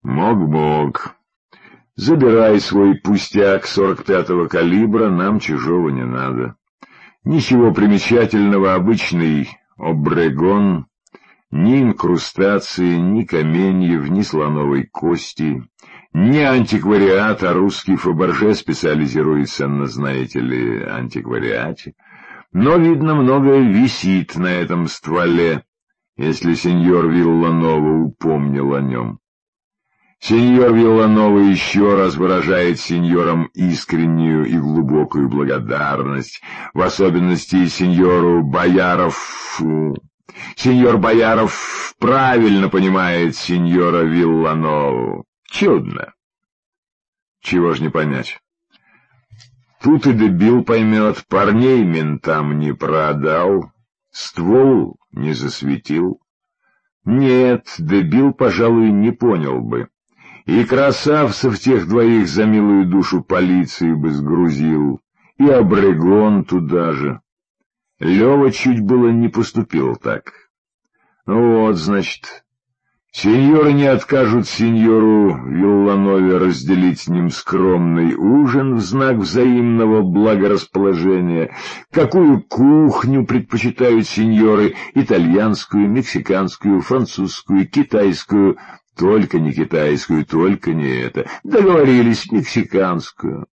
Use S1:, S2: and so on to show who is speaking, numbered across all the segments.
S1: Мог. Забирай свой пустяк 45-го калибра, нам чужого не надо. Ничего примечательного, обычный обрегон, ни инкрустации, ни каменьев, ни слоновой кости, не антиквариат, а русский Фаберже специализируется на, знаете ли, антиквариате. Но, видно, многое висит на этом стволе, если сеньор Вилланова упомнил о нем. Сеньор Вилланова еще раз выражает сеньорам искреннюю и глубокую благодарность, в особенности сеньору Бояров. Сеньор Бояров правильно понимает сеньора Вилланову. Чудно. Чего ж не понять. Тут и дебил поймет, парней ментам не продал, ствол не засветил. Нет, дебил, пожалуй, не понял бы. И красавцев тех двоих за милую душу полиции бы сгрузил, и Обрегон туда же. Лёва чуть было не поступил так. Ну вот, значит, сеньоры не откажут сеньору Вилланове разделить с ним скромный ужин в знак взаимного благорасположения. Какую кухню предпочитают сеньоры? Итальянскую, мексиканскую, французскую, китайскую? Только не китайскую, только не это. Договорились, мексиканскую.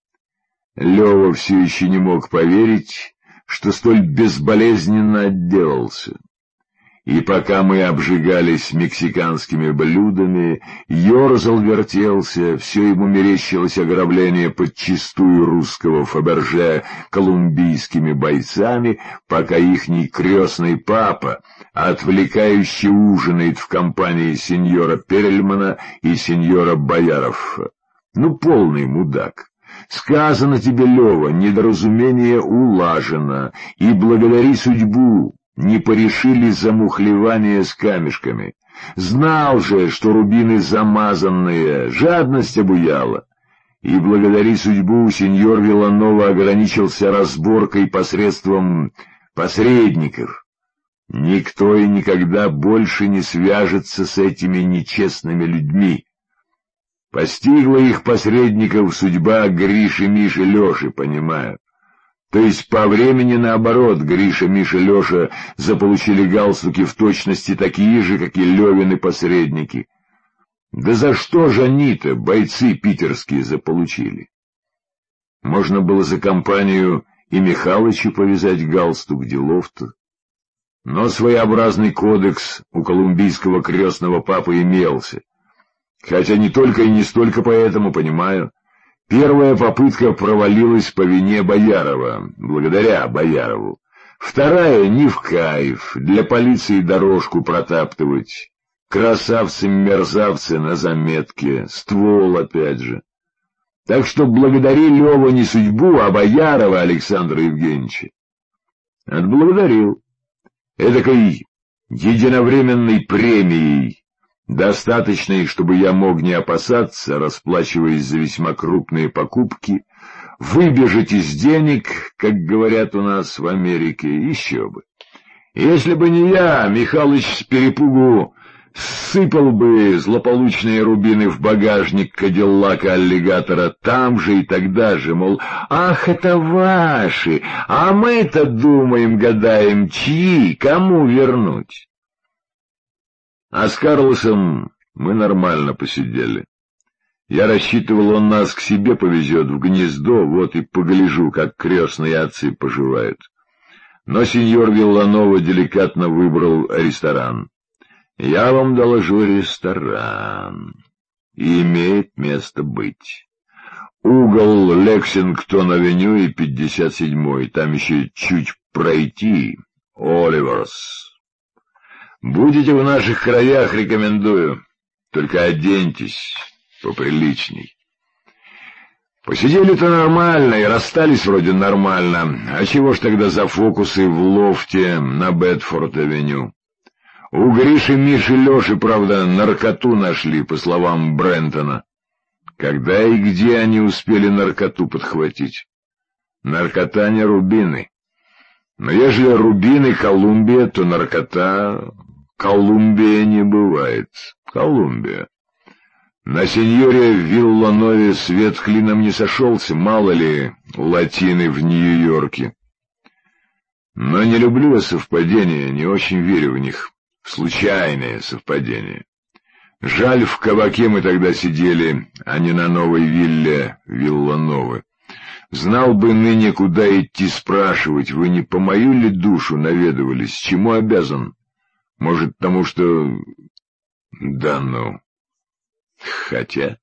S1: Лёва все еще не мог поверить, что столь безболезненно отделался. И пока мы обжигались мексиканскими блюдами, ёрзал, вертелся, все ему мерещилось ограбление подчистую русского Фаберже колумбийскими бойцами, пока ихний крестный папа отвлекающе ужинает в компании сеньора Перельмана и сеньора Бояров. Ну, полный мудак. Сказано тебе, Лёва, недоразумение улажено, и благодари судьбу, не порешили замухлевание с камешками. Знал же, что рубины замазанные, жадность обуяла. И благодари судьбу, сеньор Вилланова ограничился разборкой посредством посредников. Никто и никогда больше не свяжется с этими нечестными людьми. Постигла их посредников судьба Гриши, Миши, Лёши, понимаю. То есть по времени наоборот, Гриша, Миша, Лёша заполучили галстуки в точности такие же, как и Лёвины посредники. Да за что же они-то, бойцы питерские, заполучили? Можно было за компанию и Михалычу повязать галстук, делов-то. Но своеобразный кодекс у колумбийского крестного папы имелся. Хотя не только и не столько поэтому, понимаю. Первая попытка провалилась по вине Боярова, благодаря Боярову. Вторая не в кайф, для полиции дорожку протаптывать. Красавцы-мерзавцы на заметке, ствол опять же. Так что благодари, Лёва, не судьбу, а Боярова Александра Евгеньевича. Отблагодарил. Эдакой единовременной премией, достаточной, чтобы я мог не опасаться, расплачиваясь за весьма крупные покупки, выбежать из денег, как говорят у нас в Америке, еще бы. Если бы не я, Михалыч с перепугу сыпал бы злополучные рубины в багажник Кадиллака аллигатора там же и тогда же, мол, ах, это ваши, а мы-то думаем, гадаем, чьи, кому вернуть. А с Карлосом мы нормально посидели. Я рассчитывал, он нас к себе повезет в гнездо, вот и погляжу, как крестные отцы поживают. Но сеньор Вилланова деликатно выбрал ресторан. Я вам доложу, ресторан. И имеет место быть. Угол Лексингтон-авеню и 57-й, там еще чуть пройти, Оливерс. Будете в наших краях, рекомендую. Только оденьтесь поприличней. Посидели-то нормально и расстались вроде нормально. А чего ж тогда за фокусы в лофте на Бетфорд-авеню? У Гриши, Миши, Лёши, правда, наркоту нашли, по словам Брентона. Когда и где они успели наркоту подхватить? Наркота не рубины. Но ежели рубины Колумбия, то наркота Колумбия не бывает. Колумбия. На сеньоре Вилланове свет клином не сошелся, мало ли латины в Нью-Йорке. Но не люблю я совпадения, не очень верю в них. Случайные совпадения. Жаль, в кабаке мы тогда сидели, а не на новой вилле Виллановы. Знал бы ныне, куда идти спрашивать, вы не по мою ли душу наведывались, чему обязан? Может, тому, что... Да ну... Хотя...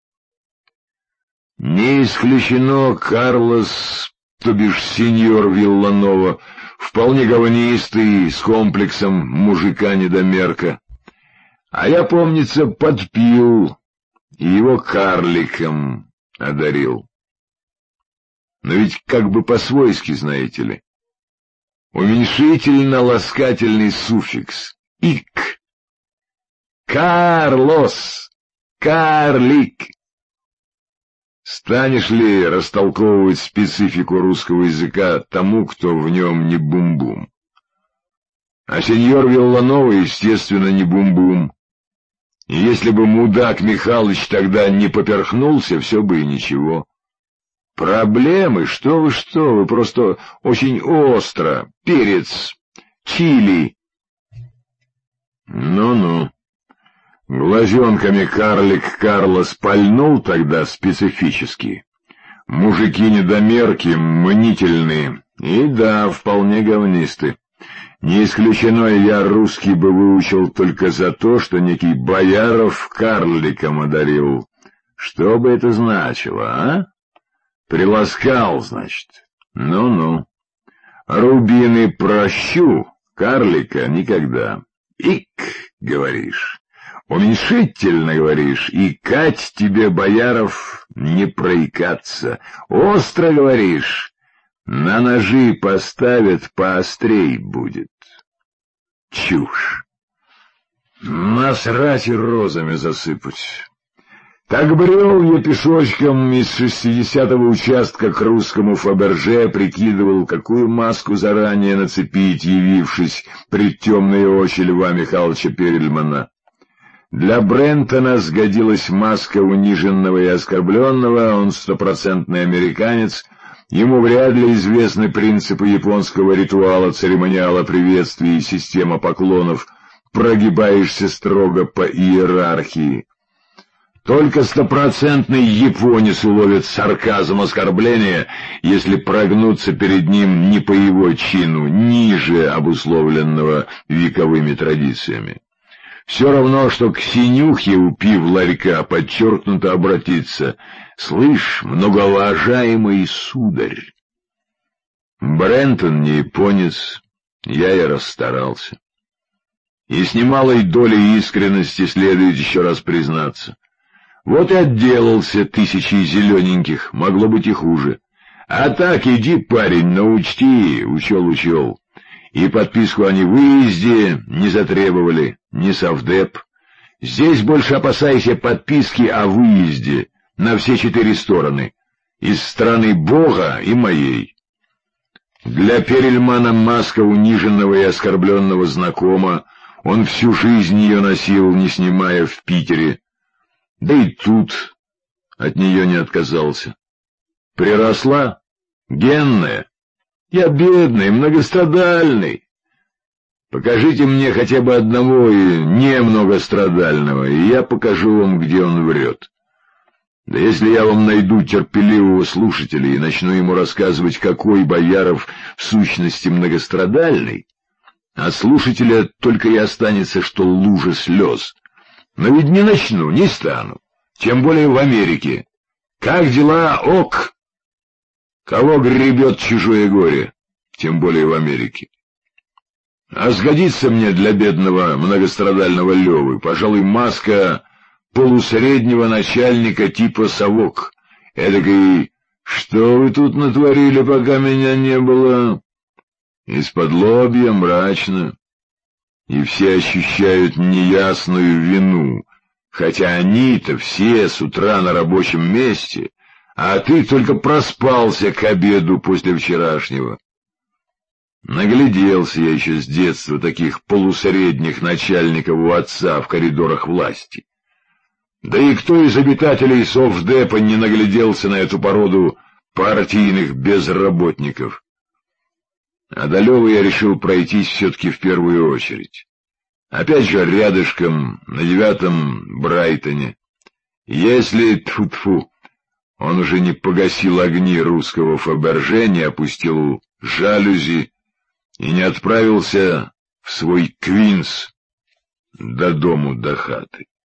S1: Не исключено, Карлос, то бишь сеньор Вилланова, вполне говнистый, с комплексом мужика-недомерка. А я, помнится, подпил и его карликом одарил. Но ведь как бы по-свойски, знаете ли. Уменьшительно-ласкательный суффикс «ик». Карлос, карлик. Станешь ли растолковывать специфику русского языка тому, кто в нем не бум-бум? А сеньор Вилланова, естественно, не бум-бум. И если бы мудак Михалыч тогда не поперхнулся, все бы и ничего. Проблемы? Что вы, просто очень остро. Перец, чили. Ну-ну. Глазенками карлик Карлос пальнул тогда специфически. Мужики-недомерки, мнительные. И да, вполне говнисты. Не исключено, я русский бы выучил только за то, что некий Бояров карликом одарил. Что бы это значило, а? Приласкал, значит. Ну-ну. Рубины прощу, карлика никогда. Ик, говоришь. Уменьшительно говоришь, и кать тебе, Бояров, не проикаться. Остро говоришь, на ножи поставят, поострей будет. Чушь. Насрать и розами засыпать. Так брел я пешочком из 60-го участка к русскому Фаберже, прикидывал, какую маску заранее нацепить, явившись пред темные очи Льва Михайловича Перельмана. Для Брентона сгодилась маска униженного и оскорбленного, он стопроцентный американец, ему вряд ли известны принципы японского ритуала, церемониала приветствий и система поклонов, прогибаешься строго по иерархии. Только стопроцентный японец уловит сарказм оскорбления, если прогнуться перед ним не по его чину, ниже обусловленного вековыми традициями. Все равно, что к синюхе у пив-ларька подчеркнуто обратиться: «Слышь, многоуважаемый сударь». Брентон не японец, я и расстарался. И с немалой долей искренности следует еще раз признаться. Вот и отделался тысячей зелененьких, могло быть и хуже. А так иди, парень, научти, учел. И подписку о невыезде не затребовали, ни совдеп. Здесь больше опасайся подписки о выезде на все 4 стороны, из страны Бога и моей. Для Перельмана маска униженного и оскорбленного знакома, он всю жизнь ее носил, не снимая в Питере. Да и тут от нее не отказался. Приросла? Генная? Я бедный, многострадальный. Покажите мне хотя бы одного и немногострадального, и я покажу вам, где он врет. Да если я вам найду терпеливого слушателя и начну ему рассказывать, какой Бояров в сущности многострадальный, от слушателя только и останется, что лужа слез. Но ведь не начну, не стану, тем более в Америке. Как дела, ок? Кого гребет чужое горе, тем более в Америке? А сгодится мне для бедного многострадального Левы, пожалуй, маска полусреднего начальника типа совок. Эдакой: «Что вы тут натворили, пока меня не было?» Из-подлобья, мрачно. И все ощущают неясную вину, хотя они-то все с утра на рабочем месте, а ты только проспался к обеду после вчерашнего. Нагляделся я еще с детства таких полусредних начальников у отца в коридорах власти. Да и кто из обитателей Совдепа не нагляделся на эту породу партийных безработников? А до Лёвы я решил пройтись все-таки в первую очередь. Опять же рядышком, на 9-м Брайтоне. Если, тьфу-тьфу, он уже не погасил огни русского Фаберже, не опустил жалюзи и не отправился в свой Квинс до дому, до хаты.